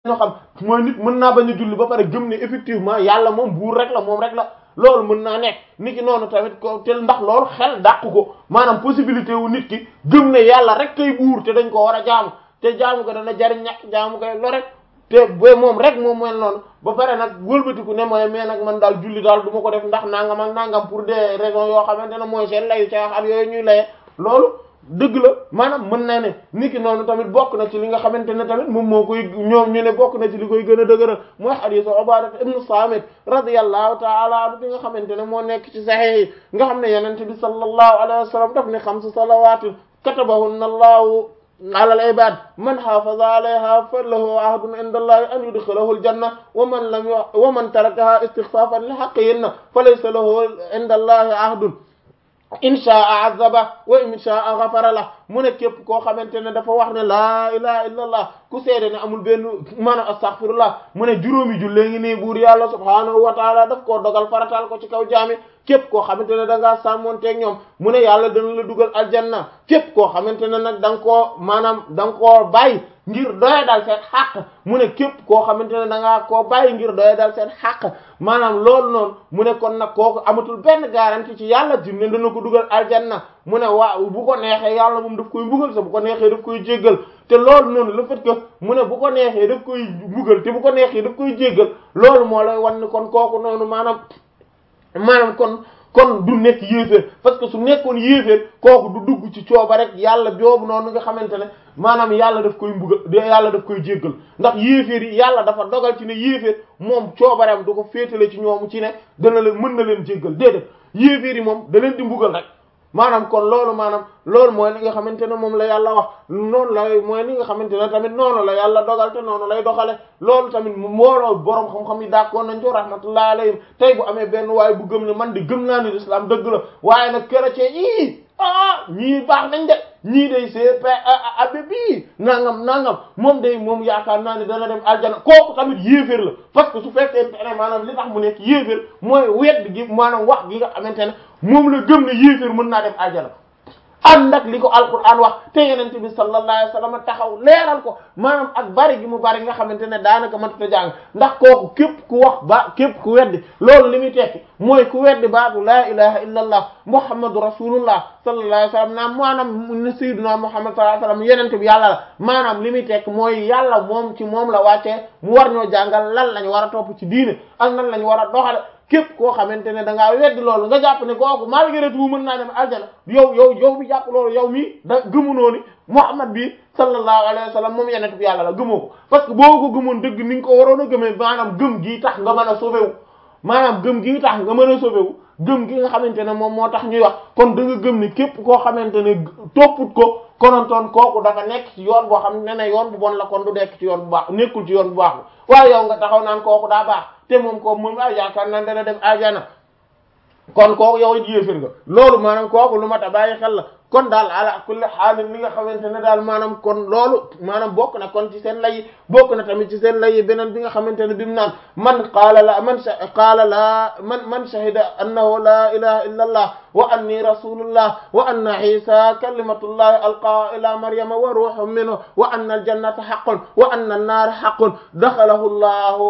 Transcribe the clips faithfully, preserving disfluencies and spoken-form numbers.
ñoo xam mooy nit mën naa bañ a julli ba pare gëm ne effectivement yàlla moom buur rek la moom rek la loolu mën naa nekk nit ki noonu tamit ko te ndax loolu xel dàqu ko maanaam possibilité wu nit ki gëm ne yàlla rek kay buur te dañ ko war a jaamu te jaamu ko dana jariñ ñàkk jaamu koy lo rek te ba moom rek moom mooy noonu ba pare nag wëlbatiku ne mooy mais nag man daal julli daal du ma ko def ndax nangam ak nangam pour des raisons yoo xamante ne mooy seen layu caaxaan yooyu ñuy laye loolu dëgg la maanaam mën naa ne nit ki noonu tamit bokk na ci li nga xamante ne tamit moom moo koy ñoom ñu ne bokk na ci li koy gën a dëgëral mooy hadiisu Ubaada ibnu Saamit radiyallahu ta'ala anhu bi nga xamante ne moo nekk ci Sahih yi nga xam ne yonent bi sallallahu alayhi wa sallam daf ne xamsu salawaatin katabahunna Allahu ala al-ibaad man hafaza alayha falahu ahdun inda Allahi an yudkhilahu al-janna wa man lam wa man tarakaha istikhfafan li haqqihinna falaysa lahu inda Allahi ahdun in sha'a azaba wa in sha'a ghafara la mu ne képp koo xamante ne dafa wax ne laa ilaha illa allah ku seede ne amul benn maanaam astaghfirullah mu ne juróomi jullee ngi nii buur yàlla subhaanahu wa taala daf koo dogal faratal ko ci kaw jaami képp koo xamante ne da ngaa sàmmonteeg ñoom mu ne yàlla dana la dugal aljanna képp koo xamante ne nag da nga koo maanaam da nga koo bàyyi ngir doye dal seen xàq mu ne képp koo xamante ne da ngaa koo bàyyi ngir doye dal seen xàq maanaam loolu noonu mu ne kon nag kooku amatul benn garantie ci yàlla jim ne dana ko dugal aljanna mu ne waa bu ko neexee yàlla moom daf koy mbugal sa bu ko neexee daf koy jéggal te loolu noonu le fait que mu ne bu ko neexee daf koy mbugal te bu ko neexee daf koy jéggal loolu moo lay wan ni kon kooku noonu maanaam maanaam kon kon du nekk yéeféer parce que su nekkoon yéeféer kooku du dugg ci cooba rek yàlla boobu noonu nga xamante ne maanaam yàlla daf koy mbugal yàlla daf koy jéggal ndax yéeféer yi yàlla dafa dogal ci ne yéeféer moom coobareem du ko féetale ci ñoomu ci ne dana leen mën na leen jéggal déedéet yéeféer yi moom da leen di mbugal rek maanaam kon loolu maanaam loolu mooy li nga xamante ne moom la yàlla wax noonu la mooy li nga xamante ne tamit noonu la yàlla dogal te noonu lay doxale loolu tamit mbooloo borom xam-xam yi d'accord nañ ko rahmatullahi alayhim tey bu amee benn waaye bu gëm ne man di gëm naa ni l'islam dëgg la waaye nag chrétien yi ah ñii baax nañ de ñii day c'est pas abbé bii nangam nangam moom day moom yaakaar naa ne dana dem aljana kooku tamit yéeféer la parce que su fekkee ne maanaam li tax mu nekk yéeféer mooy wedd gi maanaam wax gi nga xamante ne moom la gëm ne yéeféer mën naa dem aljana ànd ak li ko alquran wax te yenente bi sallallahu alayhi wasallam taxaw leeral ko maanaam ak bari gi mu bari nga xamante ne daanaka mënut a jàng ndax kooku képp ku wax ba képp ku weddi loolu li muy tekki mooy ku weddi baatu laa ilaha illa allah muhammadu rasulullah sallallahu alayhi wasallam naam maanaam ne sayyiduna muhammad sallallahu alayhi wasallam yenente bi yàlla la maanaam li muy tekki mooy yàlla moom ci moom la wàccee mu war ñoo jàngal lan lañ war a topp ci diine ak nan lañ war a doxale képp koo xamante ne da ngaa weddi loolu nga jàpp ne kooku malgré tout mën naa dem aljana yow yow yow bi jàpp loolu yow mii da gëmunoo ni Muhammad bi sallallahu alayhi wa sallam moom yenent bi yàlla la gëmoo ko parce que boo ko gëmoon dëgg ni nga ko waroon a gëmee maanaam gëm gi tax nga mën a sauvé wu maanaam gëm gi tax nga mën a sauvé wu gëm gi nga xamante ne moom moo tax ñuy wax kon da nga gëm ni képp koo xamante ne topput ko konontoon kooku dafa nekk ci yoon boo xam ne ne yoon bu bon la kon du nekk ci yoon bu baax nekkul ci yoon bu baax waaye yow nga taxaw naan kooku daa baax te moom kooku moom ay yaakaar naan dana dem ajana kon kooku yow it yéefir nga loolu maanaam kooku lu mat a bàyyi xel la kon daal ala kulli xaalin li nga xamante ne daal maanaam kon loolu maanaam bokk na kon ci seen lay bokk na tamit ci seen lay beneen bi nga xamante ne bi mu naan man qaala la man qaala la man man shahida annahu la ilaha illa allah wa anni rasulullah wa anna isa kalimatullahi alqa ila maryama wa ruhun minhu wa anna aljannata haqqun wa anna an-nara haqqun dakhalahu allahu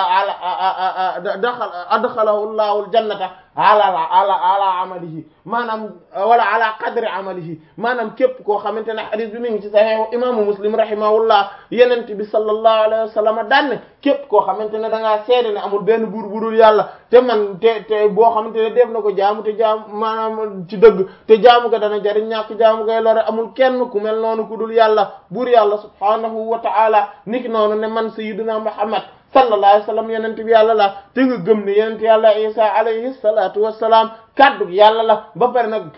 ala daxal adxalahu llahu aljannata ala ala ala amalihi maanaam wala ala qadri amalihi maanaam képp koo xamante ne hadith bi mi ngi ci sahihu imaamu muslim rahimahullah yenente bi sallallahu alayhi wa sallam daan ne képp koo xamante ne da ngaa seede ne amul benn buur budul yàlla te man te te boo xamante ne def na ko jaamu te jaamu maanaam ci dëgg te jaamu ga dana jariñ ñàkk jaamu gay lore amul kenn ku mel noonu ku dul yàlla buur yàlla subhanahu wa ta'ala niki noonu ne man sayyiduna muhammad sallallahu alayhi wa sallam yenente bi yàlla la te nga gëm ne yenente yàlla isa alayhi salatu wassalam kaddu yàlla la ba pare nag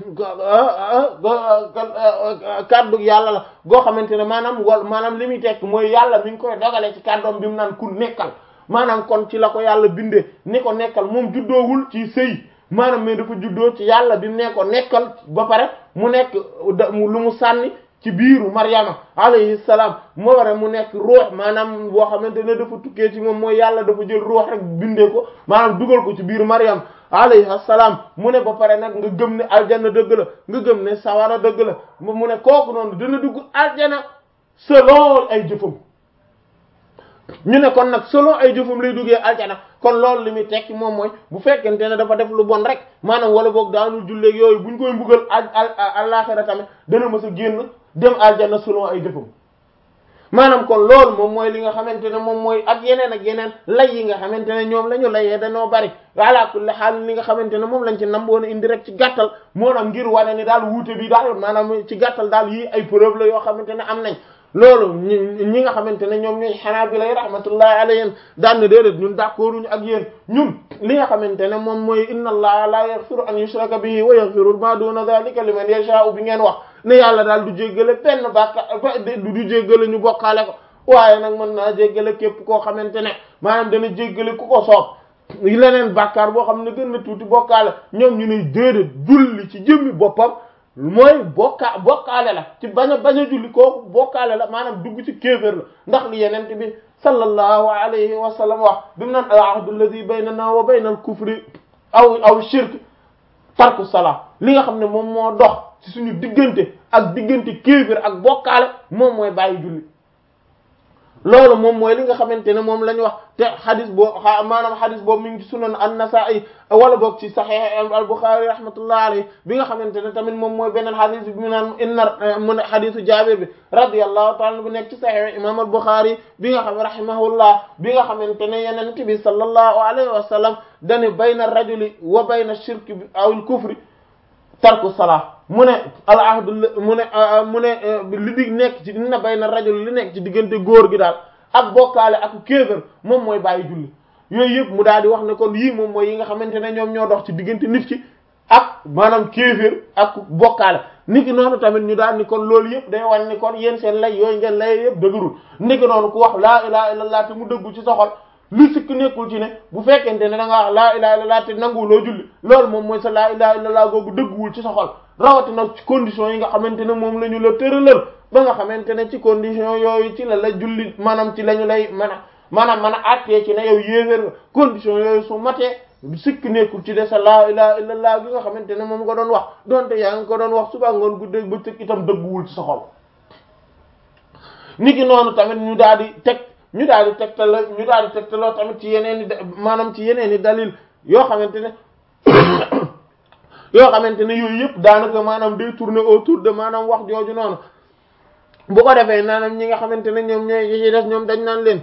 kaddu yàlla la goo xamante ne maanaam wal maanaam li muy tekk mooy yàlla mi ngi koy dogale ci kàddoom bi mu naan ku nekkal maanaam kon ci la ko yàlla bindee ni ko nekkal moom juddoowul ci sëy maanaam mais dafa juddoo ci yàlla bi mu ne ko nekkal ba pare mu nekk lu mu sànni ci biiru Maryama alayhi salaam moo wara mu nekk ruux maanaam boo xamante ne dafa tukkee ci moom mooy yàlla dafa jël ruux rek bindee ko maanaam dugal ko ci biiru Maryam alayhi salaam mu ne ba pare nag nga gëm ne aljana dëgg la nga gëm ne sawara dëgg la mu ne kooku noonu dana dugg aljana selon ay jëfam ñu ne kon nag selon ay jëfam lay duggee aljana kon loolu li muy tekki moom mooy bu fekkente ne dafa def lu bon rek maanaam wala boog daanul julleeg yooyu buñ koy mbugal al àllaxira tamit dana mës a génn dem aljana selon ay jëfam maanaam kon loolu moom mooy li nga xamante ne moom mooy ak yeneen ak yeneen lay yi nga xamante ne ñoom la ñu layee dañoo bari ala kulli haal li nga xamante ne moom lañ ci namboon indi rek ci gàttal moo nam ngir wane ni daal wuute bi daal maanaam ci gàttal daal yii ay preuve la yoo xamante ne am nañ loolu ñi nga xamante ne ñoom ñooy Hanaabila rahmatullahi alayhim daan na déedéet ñun d'accorduñu ak yéen ñun li nga xamante ne moom mooy inna allaha la yaghfiru an yushraka bihi wa yaghfiru ma duna dhalika liman yasha'u bi ngeen wax ne yàlla daal du jéggale benn bàkka du jéggale ñu bokkaale ko waaye nag mën naa jéggale képp koo xamante ne maanaam dana jéggale ku ko soob leneen bàkkaar boo xam ne gën na tuuti bokkaale ñoom ñu ne déedéet julli ci jëmmi boppam mooy bokka bokkaale la ci bañ a bañ a julli kooku bokkaale la maanaam dugg ci kéefër la ndax li yenente bi sallallahu alayhi wa sallam wax bi mu naan al ahdu alladhi baynana wa bayna al kufri aw aw shirk tarku salaa li nga xam ne moom moo dox ci suñu diggante ak diggante kéefër ak bokkaale moom mooy bàyyi julli loolu moom mooy li nga xamante ne moom la ñu wax te xadis boo maanaam xadis boobu mi ngi ci sunan an-Nasa'i wala boog ci sahih al-Bukhari rahmatullah alayhi bi nga xamante ne tamit moom mooy beneen xadis bi mu naan inna mu ne xadisu Jaabir bi radiyallahu ta'ala bu nekk ci sahih imam al-Bukhari bi nga xam ne rahimahullah bi nga xamante ne yenente bi sallallahu alayhi wa sallam dane bayna ar-rajuli wa bayna ash-shirki aw al-kufri tarku salaa mu ne al ahdu mu ne mu ne li di nekk ci dina bayna rajul li nekk ci diggante góor gi daal ak bokkaale ak kéefër moom mooy bàyyi julli yooyu yëpp mu daal di wax ne kon yii moom mooy yi nga xamante ne ñoom ñoo dox ci diggante nit ki ak maanaam kéefër ak bokkaale nit ki noonu tamit ñu daal ni kon loolu yëpp day wan ni kon yéen seen lay yooyu ngeen lay yëpp dëgërul nit ki noonu ku wax laa ilaha illallah te mu dëggu ci sa xol lu sikk nekkul ci ne bu fekkente ne da nga wax laa ilaha illallah te nanguwuloo julli loolu moom mooy sa laa ilaha illallah googu dëgguwul ci sa xol rawatina ci condition yi nga xamante ne moom la ñu la tëralal ba nga xamante ne ci condition yooyu ci la la julli maanaam ci la ñu lay mën a maanaam mën a attee ci ne yow yéeféer nga condition yooyu su matee sikk nekkul ci de sa laa ilaha illallah gi nga xamante ne moom nga doon wax donte yaa ngi ko doon wax suba ngoon guddeeg bëccëg itam dëgguwul ci sa xol niki noonu tamit ñu daal di teg ñu daal di tegtal ñu daal di tegtaloo tamit ci yeneen i maanaam ci yeneen i dalil yoo xamante ne yoo xamante ne yooyu yëpp daanaka maanaam day tourner autour de maanaam wax jooju noonu bu ko defee maanaam ñi nga xamante ne ñoom ñooy yi ci des ñoom dañ naan leen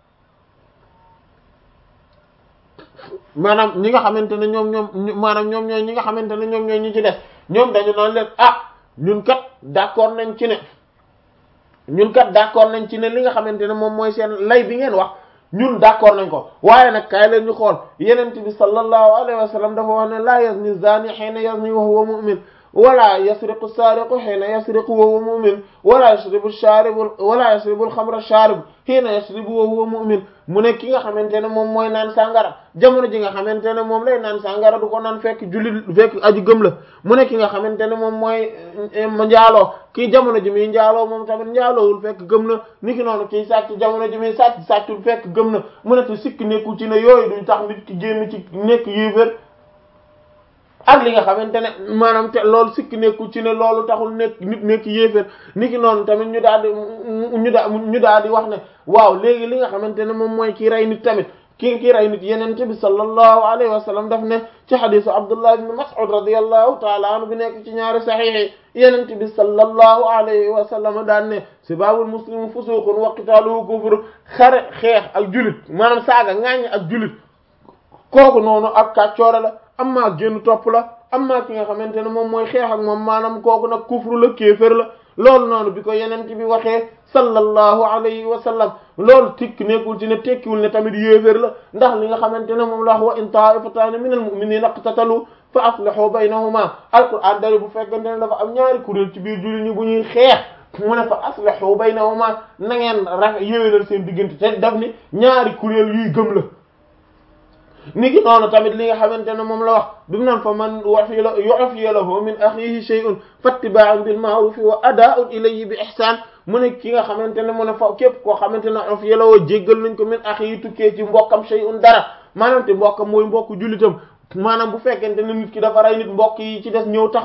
maanaam ñi nga xamante ne ñoom ñoom maanaam ñoom ñooy ñi nga xamante ne ñoom ñooy ñi ci des ñoom dañu naan leen ah ñun kat d'accord nañ ci ne ñun kat d'accord nañ ci ne li nga xamante ne moom mooy seen lay bi ngeen wax ñun d'accord nañ ko waaye nag kaay leen ñu xool yenent bi sallallahu alayhi wa sallam dafa wax ne la yazni zani hina yazni wa huwa mu'min wala yasriqu sariqu hina yasriqu wa huwa mu'min wala yashribu sharibu wala yashribu al-khamra sharibu hina yashribu wa huwa mu'min mu ne ki nga xamante ne moom mooy naan sàngara jamono ji nga xamante ne moom lay naan sàngara du ko naan fekk jullit fekk aji gëm la mu ne ki nga xamante ne moom mooy njaaloo kii jamono ji muy njaaloo moom tamit njaaloowul fekk gëm na ni ki noonu kii sàcc jamono ji muy sàcc sàccul fekk gëm na mu ne te sikk nekkul ci ne yooyu duñ tax nit ki génn ci nekk yéefér ak li nga xamante ne maanaam te loolu sikk nekkul ci ne loolu taxul nekk nit nekk yéeféer ni ki noonu tamit ñu daal di ñu daa ñu daal di wax ne waaw léegi li nga xamante ne moom mooy kii rey nit tamit kii kii rey nit yenente bi sallallahu alayhi wa sallam daf ne ci hadisu Abdullah ibn Mas'ud radiyallahu ta'ala anhu bi nekk ci ñaari sahih yenente bi sallallahu alayhi wa sallam daan ne sibabul muslimu fusuqun wa qitaluhu kufr xare xeex ak julit maanaam saaga ŋaañ ak julit kooku noonu ak kàccoore la amma ak génn topp la amma ki nga xamante ne moom mooy xeex ak moom maanaam kooku nag kufru la kéefër la loolu noonu bi ko yenente bi waxee sallallahu alayhi wa sallam loolu tikk nekkul ci ne tekkiwul ne tamit yéeféer la ndax li nga xamante ne moom la wax wa in ta'ifatan min al-mu'minina iqtatalu fa aslihu baynahuma alquran dari bu fekkante ne dafa am ñaari kuréel ci biir jullit ñi bu ñuy xeex mu ne fa aslihu baynahuma na ngeen ra yéwénal seen diggante te daf ni ñaari kuréel yuy gëm la ni ki noonu tamit li nga xamante ne moom la wax bi mu naan fa man wafiya la yu'fiya lahu min akhihi shay'un fattiba'un bil ma'ruf wa ada'un ilayhi bi ihsan mu ne ki nga xamante ne mu ne fa képp koo xamante ne ufiya lahu jéggal nañ ko min akhihi tukkee ci mbokkam shay'un dara maanaam te mbokkam mooy mbokku jullitam maanaam bu fekkente ne nit ki dafa rey nit mbokk yi ci des ñëw taxaw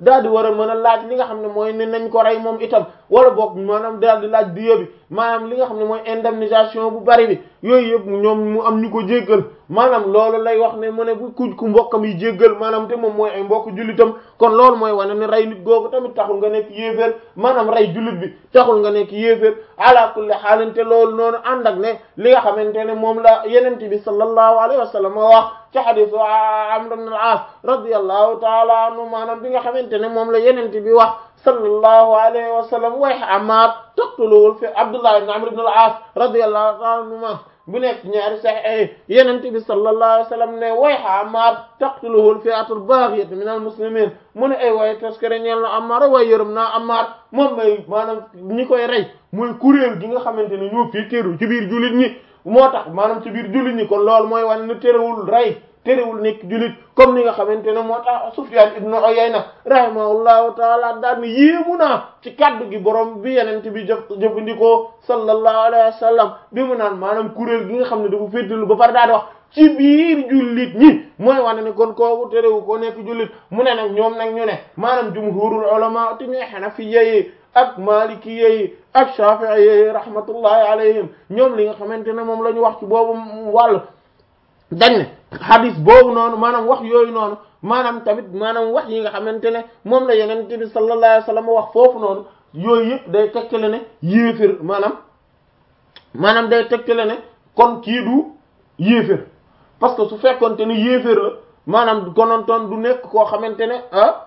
daal di war a mën a laaj li nga xam ne mooy ne nañ ko rey moom itam wala boog maanaam daal di laaj diya bi maanaam li nga xam ne mooy indemnisation bu bari bi yooyu yëpp ñoom mu am ñu ko jéggal maanaam loolu lay wax ne mu ne bu ku ku mbokkam yi jéggal maanaam te moom mooy ay mbokk jullitam kon loolu mooy wane ne rey nit googu tamit taxul nga nekk yéeféer maanaam rey jullit bi taxul nga nekk yéeféer ala kulli xaalante loolu noonu ànd ak ne li nga xamante ne moom la yenente bi sallallahu alayhi wa sallam wax ci hadisu Amr ibn al-As radiyallahu ta'ala anhu maanaam bi nga xamante ne moom la yenente bi wax sallallahu alayhi wa sallam way Ammar taqtuluhu fi Abdullah ibn Amr ibn al-As radiyallahu ta'ala anhuma bu nekk ñaari sahih yenente bi sallallahu alayhi wa sallam ne way Ammar taqtuluhu al-fi'atu al-baghiyatu min al-muslimin mu ne ay way taskare ñeel na Ammar way yërëm naa Ammar moom may maanaam ñi koy rey muy kuréel gi nga xamante ne ñoo fii teeru ci biir jullit ñi moo tax maanaam ci biir jullit ñi kon loolu mooy wane ne terewul rey terewul nekk jullit comme ni nga xamante ne moo tax Sufyan ibn Uyayna rahimahullahu taala daal ni yéemu naa ci kaddu gi borom bi yenente bi jëf jëfandikoo sallallahu alayhi wa sallam bi mu naan maanaam kuréel gi nga xam ne dafa féttalu ba pare daal di wax ci biir jullit ñi mooy wane ne kon kooku terewu ko nekk jullit mu ne nag ñoom nag ñu ne maanaam jumhurul ulama te ñooy hanafiyya yi ak maalikiyya yi ak shafi'iyya yi rahmatullahi alayhim ñoom li nga xamante ne moom la ñu wax ci boobu wàll dañ ne hadis boobu noonu maanaam wax yooyu noonu maanaam tamit maanaam wax yi nga xamante ne moom la yonent bi sallallahu alayhi wasallam wax foofu noonu yooyu yëpp day tegtale ne yéefér maanaam maanaam day tegtale ne kon kii du yéefér parce que su fekkonte ne yéefér la maanaam konontoon du nekk koo xamante ne ah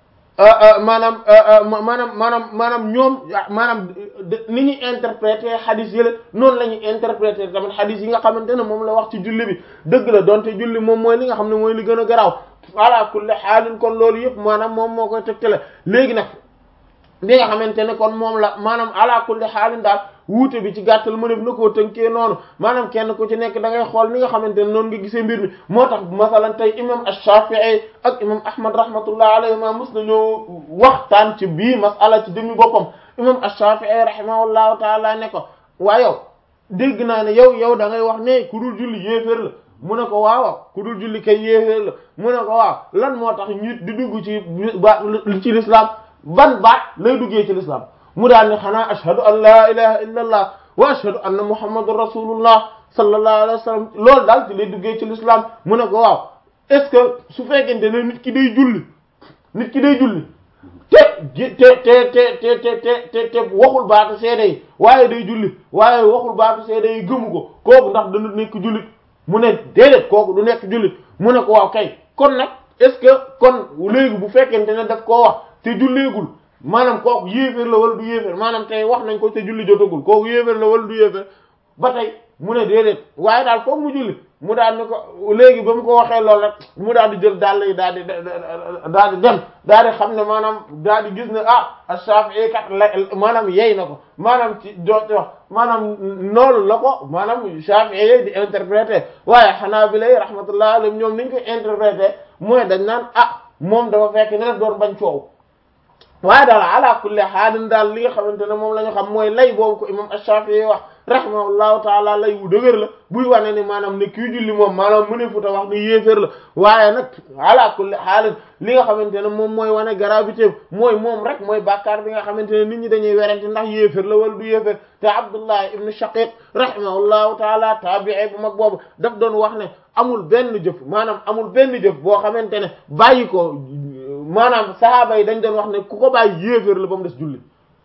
maanaam maanaam maanaam maanaam ñoom maanaam ni ñuy interpréter hadith yële noonu la ñuy interpréter tamit hadith yi nga xamante ne moom la wax ci julli bi dëgg la donte julli moom mooy li nga xam ne mooy li gën a garaaw ala kulli xaalin kon loolu yëpp maanaam moom moo koy tegtale léegi nag bi nga xamante ne kon moom la maanaam ala kulli xaalin daal wuute bi ci gàttal mënef na koo tënkee noonu maanaam kenn ku ci nekk da ngay xool ni nga xamante ne noonu nga gisee mbir mi moo tax masalan tey imam ash-Shafi'i ak imam Ahmad rahmatullah alayhima mus nañoo waxtaan ci bii masala ci demi boppam imam ash-Shafi'i rahimahullahu taala ne ko waa yow dégg naa ne yow yow da ngay wax ne ku dul julli yéeféer la mu ne ko waaw ku dul julli kay yéeféer la mu ne ko waaw lan moo tax ñu di dugg ci ba ci l'islam ban baat lay duggee ci l'islam mu daal ne xanaa ashhadu an la ilaha illa allah wa ashhadu anna muhammadur rasulullah sallallahu alayhi wa sallam loolu daal ci lay duggee ci l'islam mu ne ko waaw est-ce que su fekkente ne nit ki day julli nit ki day julli te te te te te te te te waxul baatu seede yi waaye day julli waaye waxul baatu seede yi gëmu ko kooku ndax dana nekk jullit mu ne déedéet kooku du nekk jullit mu ne ko waaw kay kon nag est-ce que kon léegi bu fekkente ne daf koo wax te julleegul maanaam kooku yéeféer la wala du yéeféer maanaam tey wax nañ ko te julli jotagul kooku yéeféer la wala du yéeféer ba tey mu ne déedéet waaye daal foog mu julli mu daal ni ko léegi ba mu ko waxee loolu rek mu daal di jël daal yi daal di daal di dem daal di xam ne maanaam daal di gis ne ah Shafi'i kat la maanaam yey na ko maanaam ci joote wax maanaam loolu la ko maanaam Shafi'i di interpréter waaye Hanabila rahmatullah alayhim ñoom niñ koy interpréter mooy dañ naan ah moom dafa fekk ne daf doon bañ coow waaye daal ala kulli haalin daal li nga xamante ne moom la ñu xam mooy lay boobu ko imam Ash-Shafi'i wax rahimahullahu taala lay wu dëgër la buy wane ni maanaam ne kii julli moom maanaam mu ne futa wax ni yéeféer la waaye nag ala kulli haalin li nga xamante ne moom mooy wane gravité mooy moom rek mooy bàkkaar bi nga xamante ne nit ñi dañuy werante ndax yéeféer la wala du yéeféer te Abdullah ibn Shaqiq rahimahullahu taala tabi'i bu mag boobu daf doon wax ne amul benn jëf maanaam amul benn jëf boo xamante ne bàyyi ko maanaam sahaaba yi dañ doon wax ne ku ko bàyyi yéeféer la ba mu des julli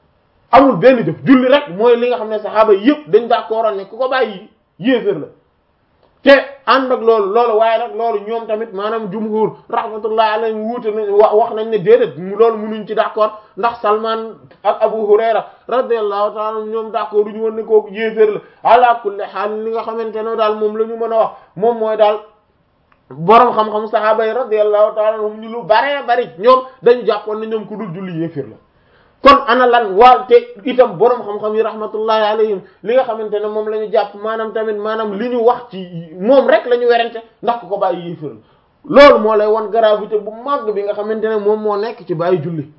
amul benn jëf julli rek mooy li nga xam ne sahaaba yëpp dañ d'accord ne ku ko bàyyi yéeféer la te ànd ak loolu loolu waaye nag loolu ñoom tamit maanaam jumhur rahmatullah alayhim wuute nañ wax nañ ne déedéet loolu mënuñ ci d'accord ndax Salman ak Abu Hurayra radiyallahu ta'ala ñoom d'accord duñu woon ne kooku yéeféer la ala kulli haal li nga xamante ne daal moom la ñu mën a wax moom mooy daal boroom xam-xam sahaaba yi radiyallahu ta'ala anhum ñu lu bare bari ñoom dañu jàppoon ne ñoom ku dul julli yéeféer la kon ana lan waal te itam boroom xam-xam yi rahmatullahi alayhim li nga xamante ne moom la ñu jàpp maanaam tamit maanaam li ñu wax ci moom rek la ñu werante ndax ku ko bàyyi yéeféer la loolu moo lay wan gravité bu màgg bi nga xamante ne moom moo nekk ci bàyyi julli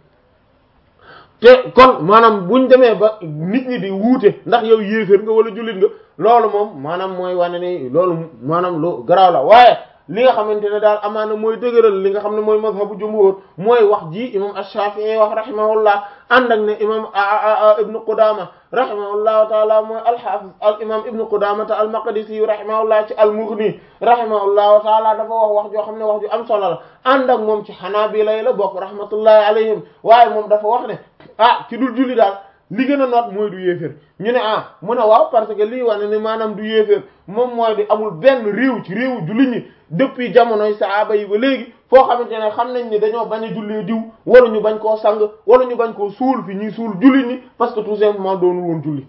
te kon maanaam buñ demee ba nit ñi di wuute ndax yow yéeféer nga wala jullit nga loolu moom maanaam mooy wane ni loolu maanaam lu garaaw la waaye li nga xamante ne daal amaana mooy dëgëral li nga xam ne mooy mazhabu jumhur mooy wax ji imam ash-Shafi'i wax rahimahullah ànd ak ne imam ibnu Qudama rahimahullahu taala mooy al-Hafiz al imam ibnu Qudama al-Maqdisi rahimahullah ci al-Mughni rahimahullahu taala dafa wax wax joo xam ne wax ju am solo la ànd ak moom ci Hanabila la bokk rahmatullahi alayhim waaye moom dafa wax ne ah ci dul julli daal li gën a noot mooy du yéeféer ñu ne ah mu ne waaw parce que lii wane ne maanaam du yéeféer moom mooy di amul benn réew ci réewu jullit ñi depuis jamonoy sahaaba yi ba léegi foo xamante ne xam nañ ni dañoo bañ a jullee diw wala ñu bañ koo sang wala ñu bañ koo suul fi ñuy suul jullit ñi parce que tout simplement doonul woon julli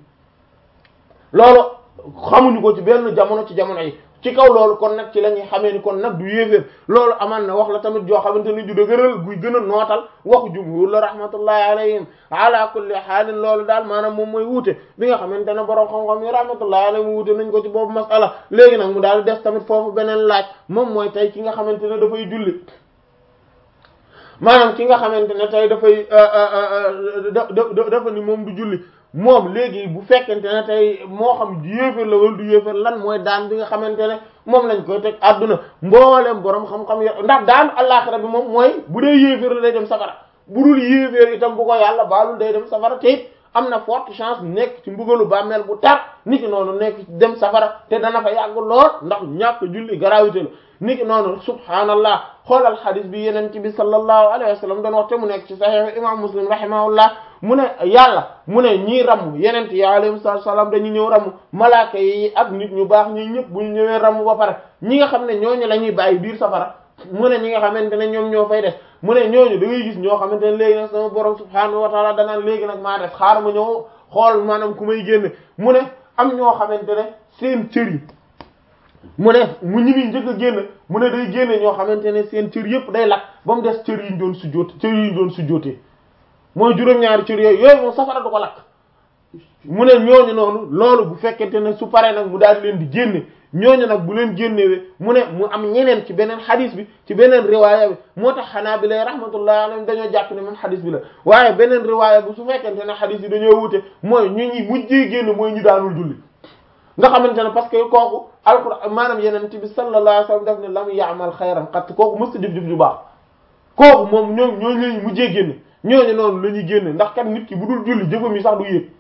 loolu xamuñu ko ci benn jamono ci jamono yi ci kaw loolu kon nag ci la ñuy xamee ni kon nag du yéeféer loolu amaan na wax la tamit joo xamante ni ju dëgëral guy gën a nootal waxu jumhur la rahmatullahi alayhim ala kulli haalin loolu daal maanaam moom mooy wuute bi nga xamante ne borom xam-xam yi rahmatullahi alayhim wuute nañ ko ci boobu masala léegi nag mu daal des tamit foofu beneen laaj moom mooy tey ki nga xamante ne dafay julli maanaam ki nga xamante ne tey dafay dafa ni moom du julli moom léegi bu fekkente ne tey moo xam yéeféer la wala du yéeféer lan mooy daan bi nga xamante ne moom lañ koy teg àdduna mboolem borom xam-xam yi ndax daan àllaaxira bi moom mooy bu dee yéeféer la day dem safara bu dul yéeféer itam bu ko yàlla baalul day dem safara te it am na forte chance nekk ci mbugalu bàmmeel bu tar niki noonu nekk dem safara te dana fa yàgg lool ndax ñàkk julli gravité la niki noonu subhaanallah xoolal xadis bi yeneen ci bi sallallahu alayhi wa sallam doon wax te mu nekk ci sahih imam muslim rahimahullah mu ne yàlla mu ne ñii ramm yeneen yi alayhi salaam dañuy ñëw ramm malaaka yi ak nit ñu baax ñi ñëpp bu ñu ñëwee ramm ba pare ñi nga xam ne ñooñu la ñuy bàyyi biir safara mu ne ñi nga xamante ne ñoom ñoo fay des mu ne ñooñu da ngay gis ñoo xamante ne léegi nag sama borom subhaanahu wa taala danaan léegi nag maa def xaar ma ñëw xool maanaam ku may génne mu ne am ñoo xamante ne seen cër yi mu ne mu ñi muy njëkk a génn mu ne day génne ñoo xamante ne seen cër yëpp day lakk ba mu des cër yi ñu doon sujjóot cër yi ñu doon sujjóotee mooy juróom-ñaari cër yooyu yooyu moom safara du ko lakk mu ne ñooñu noonu loolu bu fekkente ne su paree nag mu daal di leen di génne ñooñu nag bu leen génnewee mu ne mu am ñeneen ci beneen xadis bi ci beneen riwaaya bi moo tax xanaa bi lay rahmatullahi alayhim dañoo jàpp ne même xadis bi la waaye beneen riwaaya bu su fekkente ne xadis yi dañoo wute mooy ñu ñi mujjee génn mooy ñu daanul julli nga xamante ne parce que kooku alquran maanaam yeneen ci bi sallallahu alayhi wasallam daf ne lam ya'mal xayran qat kooku mës ta jëf jëf ju baax kooku moom ñoom ñooñu lañu mujjee génn ñooñu noonu la ñuy génn ndax kat nit ki bu dul julli jëfam yi sax du yéeg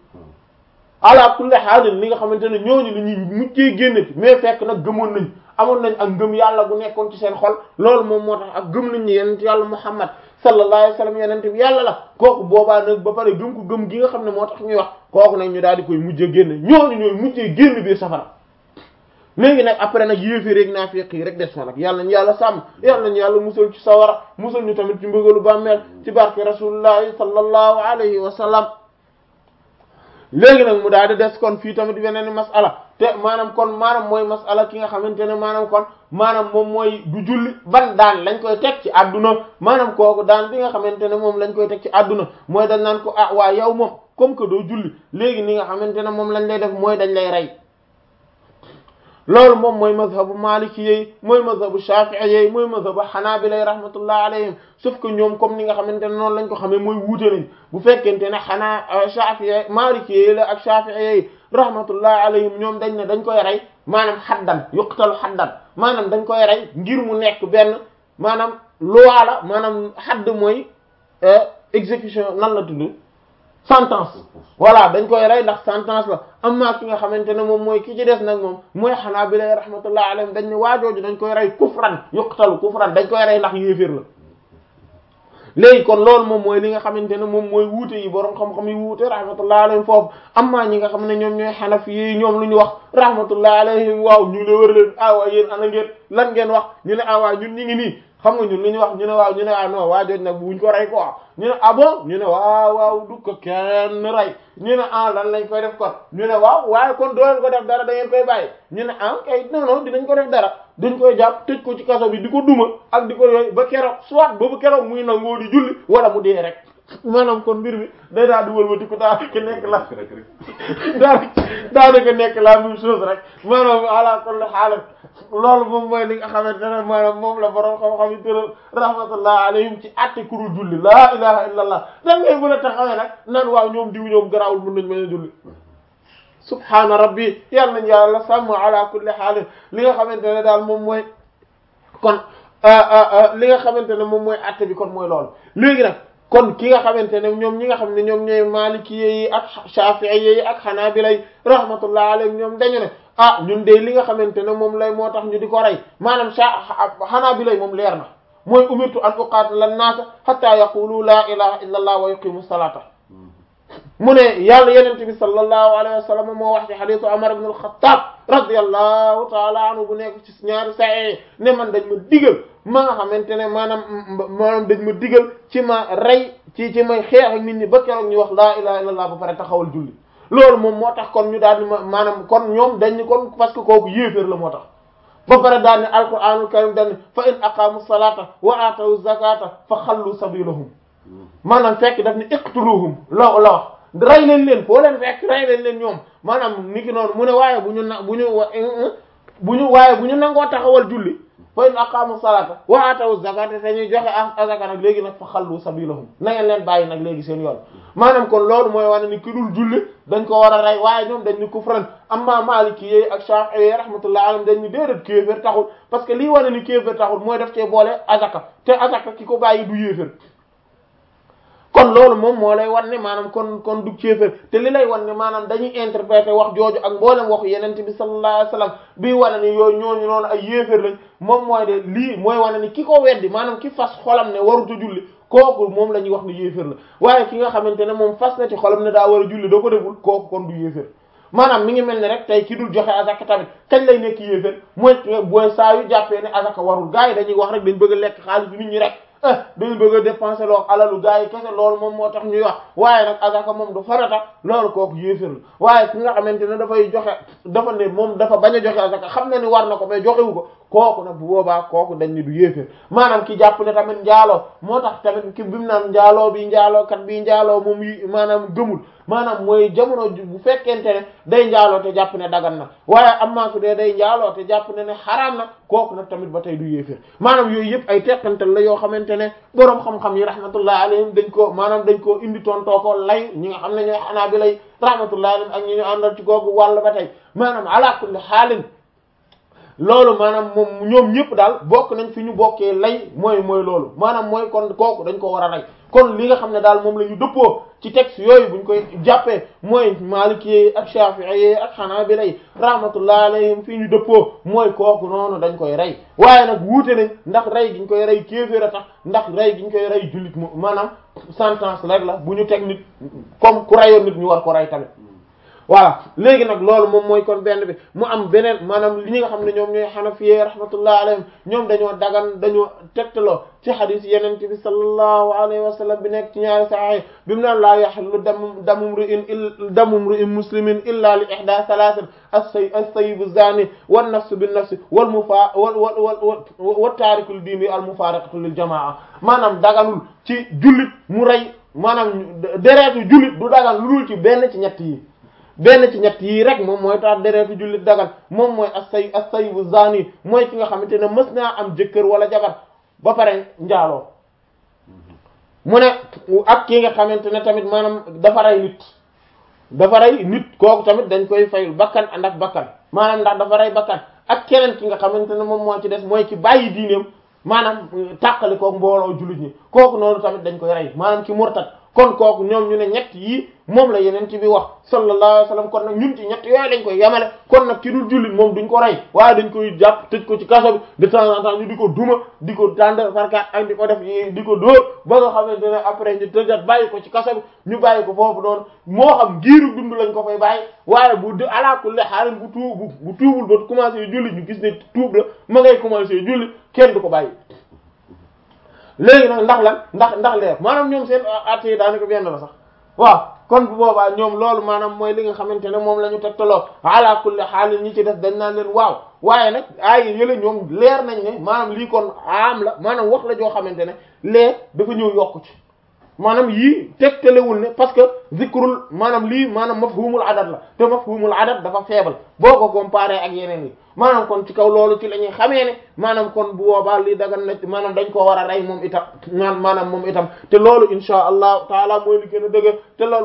ala kulli haal li nga xamante ne ñooñu la ñuy mujjee génnati mais fekk nag gëmoon nañ amoon nañ ak ngëm yàlla gu nekkoon ci seen xol loolu moom moo tax ak gëm nañ ni yenent yàlla Muhammad sallallahu alayhi wasallam yenent bi yàlla la kooku boobaa nag ba pare gëm ko gëm gi nga xam ne moo tax ñuy wax kooku nag ñu daal di koy mujjee génn ñooñu ñooy mujjee génn biir safara léegi nag après nag yéefi rek naafiq yi rek des fa nag yàlla nañu yàlla sàmm yàlla nañu yàlla musal ci sawara musal ñu tamit ci mbëgalu bàmmeel ci barke rasulullahi sallallahu alayhi wa sallam léegi nag mu daal di des kon fii tamit beneen masala te maanaam kon maanaam mooy masala ki nga xamante ne maanaam kon maanaam moom mooy du julli ban daan lañ koy teg ci àdduna maanaam kooku daan bi nga xamante ne moom lañ koy teg ci àdduna mooy dañ naan ko ah waa yow moom comme que doo julli léegi ni nga xamante ne moom lañ lay def mooy dañ lay rey loolu moom mooy mazhabu maliki yi mooy mazhabu shafi'i yi mooy mazhabu hanabila rahmatullah alayhim sauf que ñoom comme ni nga xamante ne noonu lañ ko xamee mooy wuute nañ bu fekkente ne xanaa shafi'i maliki yi la ak shafi'i yi rahmatullah alayhim ñoom dañ ne dañ koy rey maanaam xaddan yuqtalu xaddan maanaam dañ koy rey ngir mu nekk benn maanaam loi la maanaam xadd mooy exécution nan la tudd sentence voilà dañ koy rey ndax sentence la amma ki nga xamante ne moom mooy ki ci des nag moom mooy xanaa bi lay rahmatullah alayhim dañ ne waajooju dañ koy rey kufran yuqtalu kufran dañ koy rey ndax yéeféer la léegi kon loolu moom mooy li nga xamante ne moom mooy wuute yi borom xam-xam yi wuute rahmatullah alayhim foofu amma ñi nga xam ne ñoom ñooy xanafi yi ñoom lu ñu wax rahmatullah alayhim waaw ñu ne wër leen ah waa yéen ana ngeen lan ngeen wax ñu ne ah waa ñun ñi ngi nii xam nga ñun li ñu wax ñu ne waaw ñu ne ah non waa jooj nag buñ ko rey quoi ñu ne ah bon ñu ne waaw waaw du ko kenn rey ñu ne ah lan lañ koy def kon ñu ne waaw waaye kon dooleel ko def dara da ngeen koy bàyyi ñu ne ah kay non non dinañ ko def dara dañ koy jàpp tëj ko ci kaso bi di ko duma ak di ko yooyu ba keroog soit ba ba keroog muy nangoo di julli wala mu dee rek maanaam kon mbir mi day daal di wëlbati ko daanaka nekk la daanaka daanaka nekk la même chose rek maanaam ala kulli haal loolu moom mooy li nga xamante ne maanaam moom la borom xam-xam yi tëral rahmatullah alayhim ci àtte kurul julli laa ilaha illa allah dan ngay mën a taxawee nag naan waaw ñoom diw ñoom garaawul mën nañ mën a julli subhaana rabbi yàlla nañ yàlla sàmm ala kulli haal li nga xamante ne daal moom mooy kon li nga xamante ne moom mooy atte bi kon mooy loolu léegi nag kon ki nga xamante ne ñoom ñi nga xam ne ñoom ñooy maliki yi ak shafi'i yi ak hanabila rahmatullah alayhim ñoom dañu ne ah ñun de li nga xamante ne moom lay moo tax ñu di ko rey maanaam hanabila moom leer na mooy umirtu an uqatila an-nasa hatta yaqulu la ilaha illa allah wa yuqimu salata mu ne yàlla yenente bi sallallahu alayhi wa sallam moo wax ci hadithu Umar ibn al-Khattab radiyallahu ta'ala anhu bu nekk ci ñaari sahih ne man dañ ma digal ma nga xamante ne maanaam maanaam dañ ma digal ci ma rey ci ci may xeex ak nit ñi ba keroog ñu wax laa ilaha illallah ba pare taxawal julli loolu moom moo tax kon ñu daal di ma maanaam kon ñoom dañ ni kon parce que kooku yéeféer la moo tax ba pare daal ne alquranul karim daal ne fa in aqamu salata wa atawu zakata fa xallu sabilahum maanaam fekk daf ne iqtuluhum la la wax rey leen leen foo leen fekk rey leen leen ñoom maanaam niki noonu mu ne waaye bu ñu na bu ñu bu ñu waaye bu ñu nangoo taxawal julli fa in aqamu salata wa atawu zakata te ñuy joxe azaka nag léegi nag fa xallu sabilahum na ngeen leen bàyyi nag léegi seen yoon maanaam kon loolu mooy wane ni ki dul julli dañ ko war a rey waaye ñoom dañ ni kufran amma maliki yi ak shafi'i yi rahmatullah alayhim dañ ni déedéet kéeféer taxul parce que lii wane ni kéeféer taxul mooy def cee boole azaka te azaka ki ko bàyyi du yéeféer kon loolu moom moo lay wan ne maanaam kon kon du kéeféer te li lay wan ne maanaam dañuy interpréter wax jooju ak mboolem waxu yenente bi sallallahu alayhi wasallam bii wane ni yooyu ñooñu noonu ay yéeféer lañ moom mooy de lii mooy wane ni ki ko weddi maanaam ki fas xolam ne waruta julli kooku moom la ñuy wax ne yéeféer la waaye ki nga xamante ne moom fas na ci xolam ne daa war a julli da ko deful kooku kon du yéeféer maanaam mi ngi mel ne rek tey ki dul joxe azaka tamit kañ lay nekk yéeféer mooy booy saa yu jàppee ne azaka warul gars yi dañuy wax rek dañ bëgg a lekk xaalis bi nit ñi rek ah dañu bëgg a dépenser loo alalu gars yi kese loolu moom moo tax ñuy wax waaye nag azaka moom du farata loolu kooku yéeféer la waaye ki nga xamante ne dafay joxe dafa ne moom dafa bañ a joxe azaka xam na ni war na ko mais joxewu ko kooku nag bu boobaa kooku dañ ni du yéeféer maanaam ki jàpp ne tamit njaaloo moo tax tamit ki bi mu naan njaaloo bi njaaloo kat bi njaaloo moom yi maanaam gëmul maanaam mooy jamono bu fekkente ne day njaaloo te jàpp ne dagan na waaye am maa su dee day njaaloo te jàpp ne ne xaraam na kooku nag tamit ba tey du yéeféer maanaam yooyu yëpp ay teqantal la yoo xamante ne boroom xam-xam yi rahmatullah alayhim dañ ko maanaam dañ koo indi tontoo ko lay ñi nga xam ne ñooy xanaa bi lay rahmatullah alayhim ak ñi ñu àndal ci googu wàll ba tey maanaam ala kulli xaalin loolu maanaam moom ñoom ñëpp daal bokk nañ fi ñu bokkee lay mooy mooy loolu maanaam mooy kon kooku dañ ko war a rey kon li nga xam ne daal moom la ñu dëppoo ci texte yooyu buñ koy jàppee mooy Maliki ak Shafi'i ak Hanabila rahmatullah alayhim fii ñu dëppoo mooy kooku noonu dañ koy rey waaye nag wuute nañ ndax rey giñ koy rey kéeféer a tax ndax rey giñ koy rey jullit mu maanaam sentence rek la bu ñu teg nit comme ku reyoon nit ñu war ko rey tamit voilà léegi nag loolu moom mooy kon benn bi mu am beneen maanaam li ñi nga xam ne ñoom ñooy xanafiye rahmatullah alayhim ñoom dañoo dagan dañoo tegtaloo ci xadis yenente bi sallallahu alayhi wa sallam bi nekk ci ñaari sahih bi mu naan laa yaxillu damu damu mri'in il damu mri'in muslimin illa li ihda thalathin as-say as-sayyibu zani wan nafsu bin nafsi wal mufa wal wal wal wa tariku li diini al mufariqatu lil jamaa maanaam daganul ci jullit mu rey maanaam dereetu jullit du dagan lu dul ci benn ci ñett yi benn ci ñett yii rek moom mooy tax deretu jullit dagan moom mooy as-say as-sayyibu zani mooy ki nga xamante ne mës naa am jëkkër wala jabar ba pare njaaloo mu ne ak ki nga xamante ne tamit maanaam dafa rey nit dafa rey nit kooku tamit dañ koy fayul bakkan ànd ak bakkan maanaam ndax dafa rey bakkan ak keneen ki nga xamante ne moom moo ci des mooy ki bàyyi diineem maanaam tàqali koog mbooloo jullit ñi kooku noonu tamit dañ koy rey maanaam ki murtad kon kooku ñoom ñu ne ñett yii moom la yeneen ci bi wax sallallahu alayhi wasallam kon nag ñun ci ñett yooyu lañ koy yemale kon nag ki dul jullit moom duñ ko rey waaye dañ koy jàpp tëj ko ci kaso bi de temps en temps ñu di ko duma di ko tànd farkaat ak di ko def di ko dóor ba nga xamante ne après ñu tëjaat bàyyi ko ci kaso bi ñu bàyyi ko foofu doon moo xam giiru dund lañ ko fay bàyyi waaye bu de ala kulli haal bu tuub bu tuubul ba commencé julli ñu gis ne tuub la ma ngay commencé julli kenn du ko bàyyi léegi nag ndax lan ndax ndax leer maanaam ñoom seen at yi daanaka benn la sax waaw kon bu boobaa ñoom loolu maanaam mooy li nga xamante ne moom la ñu tegtaloo ala kulli xaal ñi ci def dañ naan leen waaw waaye nag ay yële ñoom leer nañ ne maanaam lii kon am la maanaam wax la joo xamante ne leer dafa ñëw yokku ci maanaam yii tegtalewul ne parce que zikrul maanaam lii maanaam mafhumul adad la te mafhumul adad dafa faible boo ko comparé ak yeneen yi maanaam kon ci kaw loolu ci la ñuy xamee ne maanaam kon bu boobaa lii dagan na maanaam dañ koo war a rey moom itam maanaam moom itam te loolu insha allahu taala mooy li gën a dëgg te loolu